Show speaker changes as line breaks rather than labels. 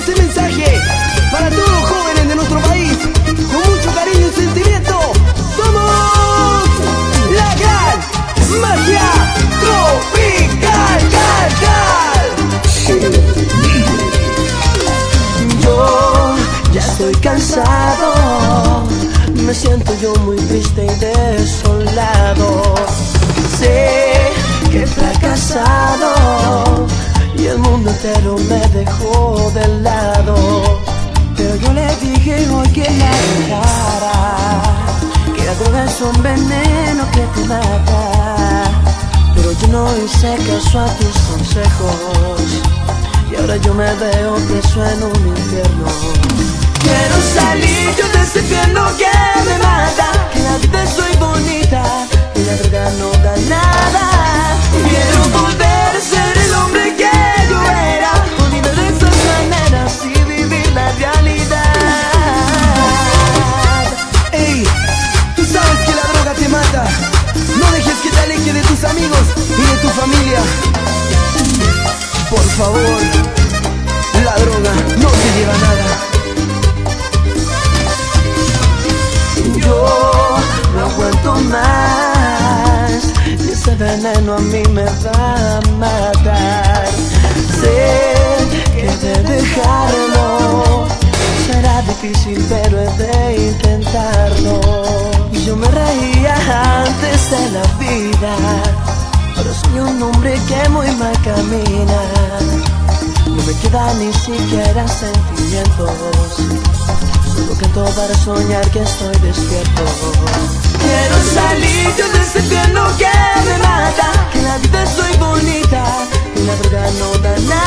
ese mensaje para todos los jóvenes de nuestro país, con mucho cariño y sentimiento. ¡Somos la gran magia tropical! Yo ya estoy cansado, me siento yo muy triste y desolado. Sé que he fracasado y el mundo entero me dejó de lado. Pero yo le dije hoy que la dejara, que la droga es un veneno que te mata. Pero yo no hice caso a tus consejos y ahora yo me veo preso en un infierno. Quiero salir yo de ese infierno que me mata, que la vida es muy bonita y la droga no da nada. Quiero volver a ser el hombre que yo era, olvidar de esas maneras y vivir la realidad. Ey, tú sabes que la droga te mata. No dejes que te aleje de tus amigos y de tu familia. Por favor, la droga no te lleva a nada. Yo no aguanto más y ese veneno a mí me va a matar. Sé que de dejarlo será difícil, pero he de intentarlo. Y yo me reía antes de la vida, ahora soy un hombre que muy mal camina. No me queda ni siquiera sentimientos, solo canto para soñar que estoy despierto. Quiero salir yo de ese infierno que me mata, que la vida es muy bonita y la droga no da nada.